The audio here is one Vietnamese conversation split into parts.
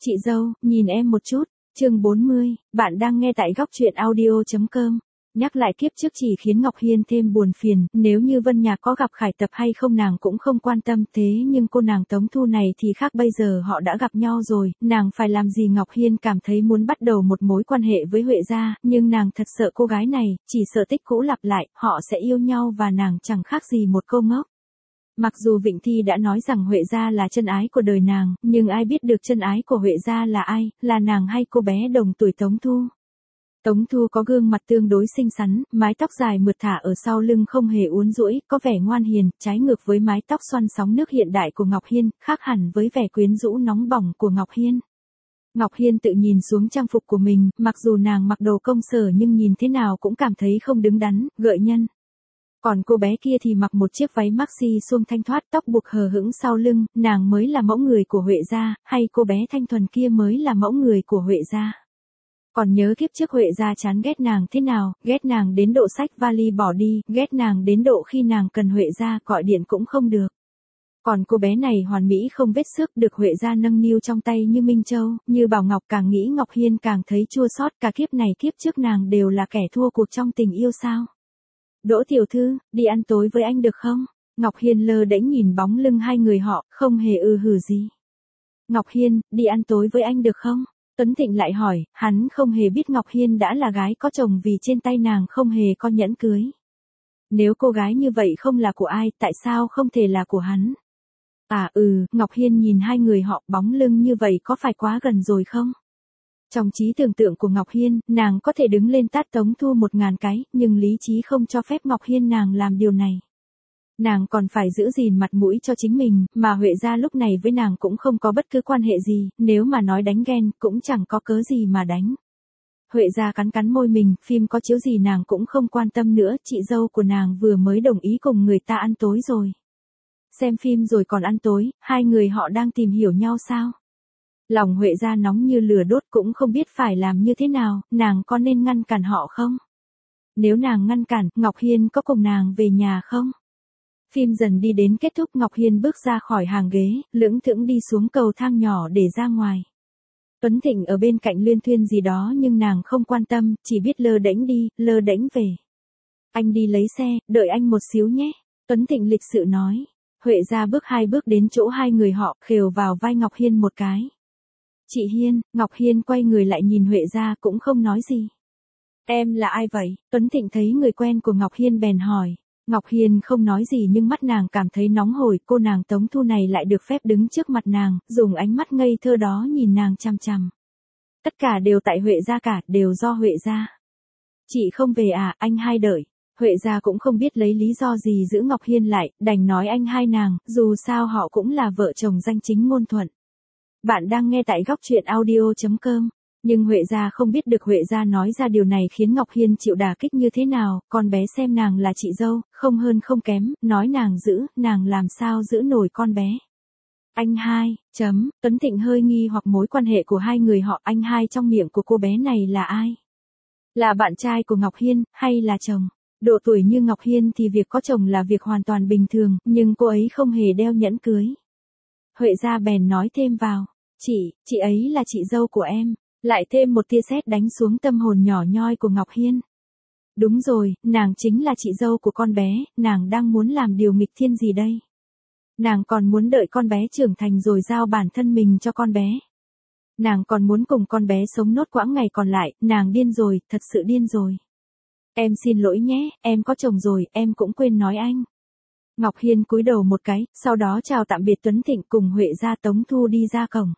Chị dâu, nhìn em một chút. Chương 40, bạn đang nghe tại góc truyện audio.com. Nhắc lại kiếp trước chỉ khiến Ngọc Hiên thêm buồn phiền, nếu như Vân Nhạc có gặp Khải Tập hay không nàng cũng không quan tâm, thế nhưng cô nàng Tống Thu này thì khác, bây giờ họ đã gặp nhau rồi, nàng phải làm gì? Ngọc Hiên cảm thấy muốn bắt đầu một mối quan hệ với Huệ gia, nhưng nàng thật sợ cô gái này, chỉ sợ tích cũ lặp lại, họ sẽ yêu nhau và nàng chẳng khác gì một cô ngốc. Mặc dù Vịnh Thi đã nói rằng Huệ gia là chân ái của đời nàng, nhưng ai biết được chân ái của Huệ gia là ai, là nàng hay cô bé đồng tuổi Tống Thu. Tống Thu có gương mặt tương đối xinh xắn, mái tóc dài mượt thả ở sau lưng không hề uốn duỗi, có vẻ ngoan hiền, trái ngược với mái tóc xoăn sóng nước hiện đại của Ngọc Hiên, khác hẳn với vẻ quyến rũ nóng bỏng của Ngọc Hiên. Ngọc Hiên tự nhìn xuống trang phục của mình, mặc dù nàng mặc đồ công sở nhưng nhìn thế nào cũng cảm thấy không đứng đắn, gợi nhân. Còn cô bé kia thì mặc một chiếc váy maxi suông thanh thoát, tóc buộc hờ hững sau lưng, nàng mới là mẫu người của Huệ gia, hay cô bé thanh thuần kia mới là mẫu người của Huệ gia. Còn nhớ kiếp trước Huệ gia chán ghét nàng thế nào, ghét nàng đến độ xách vali bỏ đi, ghét nàng đến độ khi nàng cần Huệ gia gọi điện cũng không được. Còn cô bé này hoàn mỹ không vết xước, được Huệ gia nâng niu trong tay như Minh Châu, như Bảo Ngọc, càng nghĩ Ngọc Hiên càng thấy chua xót, cả kiếp này kiếp trước nàng đều là kẻ thua cuộc trong tình yêu sao? Đỗ tiểu thư, đi ăn tối với anh được không? Ngọc Hiên lơ đễnh nhìn bóng lưng hai người họ, không hề hử gì. Ngọc Hiên, đi ăn tối với anh được không? Tuấn Thịnh lại hỏi, hắn không hề biết Ngọc Hiên đã là gái có chồng vì trên tay nàng không hề có nhẫn cưới. Nếu cô gái như vậy không là của ai, tại sao không thể là của hắn? Ngọc Hiên nhìn hai người họ, bóng lưng như vậy có phải quá gần rồi không? Trong trí tưởng tượng của Ngọc Hiên, nàng có thể đứng lên tát Tống Thu 1000 cái, nhưng lý trí không cho phép Ngọc Hiên nàng làm điều này. Nàng còn phải giữ gìn mặt mũi cho chính mình, mà Huệ gia lúc này với nàng cũng không có bất cứ quan hệ gì, nếu mà nói đánh ghen, cũng chẳng có cớ gì mà đánh. Huệ gia cắn cắn môi mình, phim có chiếu gì nàng cũng không quan tâm nữa, chị dâu của nàng vừa mới đồng ý cùng người ta ăn tối rồi. Xem phim rồi còn ăn tối, hai người họ đang tìm hiểu nhau sao? Lòng Huệ gia nóng như lửa đốt, cũng không biết phải làm như thế nào, nàng có nên ngăn cản họ không? Nếu nàng ngăn cản, Ngọc Hiên có cùng nàng về nhà không? Phim dần đi đến kết thúc, Ngọc Hiên bước ra khỏi hàng ghế, lững thững đi xuống cầu thang nhỏ để ra ngoài. Tuấn Thịnh ở bên cạnh luyên thuyên gì đó nhưng nàng không quan tâm, chỉ biết lơ đễnh đi, lơ đễnh về. Anh đi lấy xe, đợi anh một xíu nhé. Tuấn Thịnh lịch sự nói. Huệ gia bước 2 bước đến chỗ hai người họ, khều vào vai Ngọc Hiên một cái. Chị Hiên, Ngọc Hiên quay người lại nhìn Huệ gia cũng không nói gì. Em là ai vậy? Tuấn Thịnh thấy người quen của Ngọc Hiên bèn hỏi. Ngọc Hiên không nói gì nhưng mắt nàng cảm thấy nóng hổi, cô nàng Tống Thu này lại được phép đứng trước mặt nàng, dùng ánh mắt ngây thơ đó nhìn nàng chằm chằm. Tất cả đều tại Huệ gia cả, đều do Huệ gia. Chị không về à, anh hai đợi. Huệ gia cũng không biết lấy lý do gì giữ Ngọc Hiên lại, đành nói anh hai nàng, dù sao họ cũng là vợ chồng danh chính ngôn thuận. Bạn đang nghe tại góc truyện audio.com. Nhưng Huệ gia không biết được Huệ gia nói ra điều này khiến Ngọc Hiên chịu đả kích như thế nào, con bé xem nàng là chị dâu, không hơn không kém, nói nàng giữ, nàng làm sao giữ nổi con bé. Anh hai, Tuấn Thịnh hơi nghi hoặc mối quan hệ của hai người họ, anh hai trong miệng của cô bé này là ai? Là bạn trai của Ngọc Hiên, hay là chồng? Độ tuổi như Ngọc Hiên thì việc có chồng là việc hoàn toàn bình thường, nhưng cô ấy không hề đeo nhẫn cưới. Huệ gia bèn nói thêm vào, chị ấy là chị dâu của em. Lại thêm một tia sét đánh xuống tâm hồn nhỏ nhoi của Ngọc Hiên. Đúng rồi, nàng chính là chị dâu của con bé, nàng đang muốn làm điều nghịch thiên gì đây? Nàng còn muốn đợi con bé trưởng thành rồi giao bản thân mình cho con bé. Nàng còn muốn cùng con bé sống nốt quãng ngày còn lại, nàng điên rồi, thật sự điên rồi. Em xin lỗi nhé, em có chồng rồi, em cũng quên nói anh. Ngọc Hiên cúi đầu một cái, sau đó chào tạm biệt Tuấn Thịnh cùng Huệ gia Tống Thu đi ra cổng.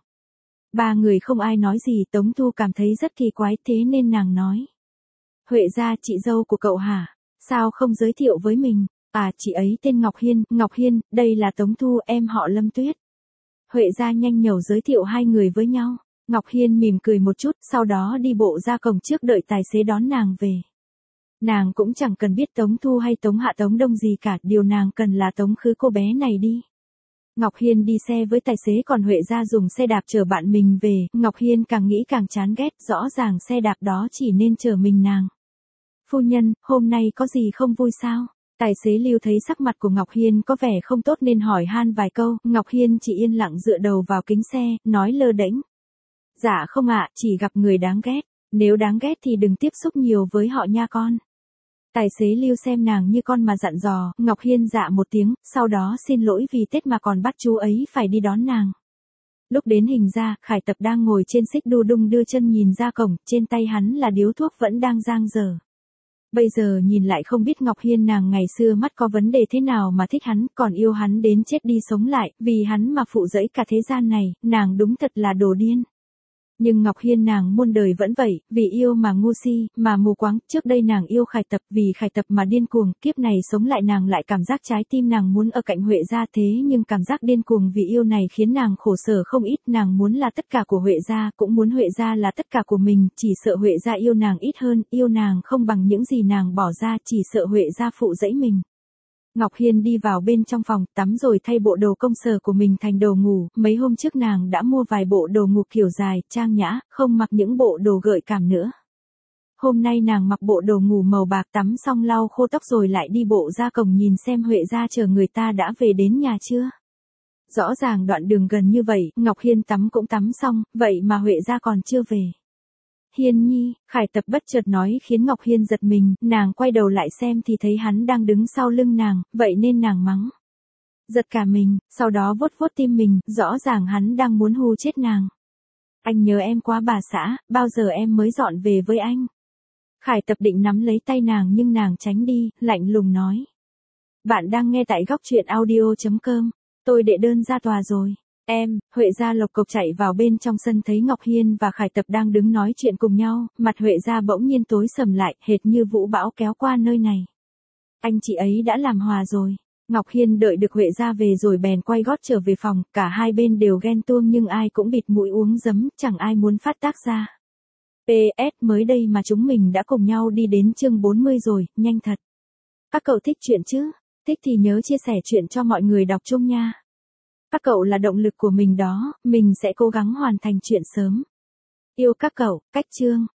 Ba người không ai nói gì, Tống Thu cảm thấy rất kỳ quái, thế nên nàng nói. Huệ gia, chị dâu của cậu hả? Sao không giới thiệu với mình? Chị ấy tên Ngọc Hiên, đây là Tống Thu, em họ Lâm Tuyết. Huệ gia nhanh nhẩu giới thiệu hai người với nhau. Ngọc Hiên mỉm cười một chút, sau đó đi bộ ra cổng trước đợi tài xế đón nàng về. Nàng cũng chẳng cần biết Tống Thu hay Tống Hạ Tống Đông gì cả, điều nàng cần là tống khứ cô bé này đi. Ngọc Hiên đi xe với tài xế, còn Huệ gia dùng xe đạp chở bạn mình về, Ngọc Hiên càng nghĩ càng chán ghét, rõ ràng xe đạp đó chỉ nên chở mình nàng. Phu nhân, hôm nay có gì không vui sao? Tài xế Lưu thấy sắc mặt của Ngọc Hiên có vẻ không tốt nên hỏi han vài câu, Ngọc Hiên chỉ yên lặng dựa đầu vào kính xe, nói lơ đễnh. Dạ không ạ, chỉ gặp người đáng ghét. Nếu đáng ghét thì đừng tiếp xúc nhiều với họ nha con. Tài xế Lưu xem nàng như con mà dặn dò, Ngọc Hiên dạ một tiếng, sau đó xin lỗi vì Tết mà còn bắt chú ấy phải đi đón nàng. Lúc đến hình ra, Khải Tập đang ngồi trên xích đu đung đưa chân nhìn ra cổng, trên tay hắn là điếu thuốc vẫn đang dang dở. Bây giờ nhìn lại không biết Ngọc Hiên nàng ngày xưa mắt có vấn đề thế nào mà thích hắn, còn yêu hắn đến chết đi sống lại, vì hắn mà phụ dẫy cả thế gian này, nàng đúng thật là đồ điên. Nhưng Ngọc Hiên nàng muôn đời vẫn vậy, vì yêu mà ngu si, mà mù quáng, trước đây nàng yêu Khải Tập, vì Khải Tập mà điên cuồng, kiếp này sống lại nàng lại cảm giác trái tim nàng muốn ở cạnh Huệ gia, thế nhưng cảm giác điên cuồng vì yêu này khiến nàng khổ sở không ít, nàng muốn là tất cả của Huệ gia, cũng muốn Huệ gia là tất cả của mình, chỉ sợ Huệ gia yêu nàng ít hơn, yêu nàng không bằng những gì nàng bỏ ra, chỉ sợ Huệ gia phụ dẫy mình. Ngọc Hiên đi vào bên trong phòng, tắm rồi thay bộ đồ công sở của mình thành đồ ngủ, mấy hôm trước nàng đã mua vài bộ đồ ngủ kiểu dài, trang nhã, không mặc những bộ đồ gợi cảm nữa. Hôm nay nàng mặc bộ đồ ngủ màu bạc, tắm xong lau khô tóc rồi lại đi bộ ra cổng nhìn xem Huệ gia chờ người ta đã về đến nhà chưa. Rõ ràng đoạn đường gần như vậy, Ngọc Hiên tắm cũng tắm xong, vậy mà Huệ gia còn chưa về. Hiên nhi, Khải Tập bất chợt nói khiến Ngọc Hiên giật mình, nàng quay đầu lại xem thì thấy hắn đang đứng sau lưng nàng, vậy nên nàng mắng. Giật cả mình, sau đó vuốt vuốt tim mình, rõ ràng hắn đang muốn hù chết nàng. Anh nhớ em quá bà xã, bao giờ em mới dọn về với anh? Khải Tập định nắm lấy tay nàng nhưng nàng tránh đi, lạnh lùng nói. Bạn đang nghe tại góc truyện audio.com, tôi đệ đơn ra tòa rồi. Em, Huệ gia lộc cộc chạy vào bên trong sân thấy Ngọc Hiên và Khải Tập đang đứng nói chuyện cùng nhau, mặt Huệ gia bỗng nhiên tối sầm lại, hệt như vũ bão kéo qua nơi này. Anh chị ấy đã làm hòa rồi. Ngọc Hiên đợi được Huệ gia về rồi bèn quay gót trở về phòng, cả hai bên đều ghen tuông nhưng ai cũng bịt mũi uống giấm, chẳng ai muốn phát tác ra. PS, mới đây mà chúng mình đã cùng nhau đi đến chương 40 rồi, nhanh thật. Các cậu thích chuyện chứ? Thích thì nhớ chia sẻ chuyện cho mọi người đọc chung nha. Các cậu là động lực của mình đó, mình sẽ cố gắng hoàn thành chuyện sớm. Yêu các cậu, cách chương.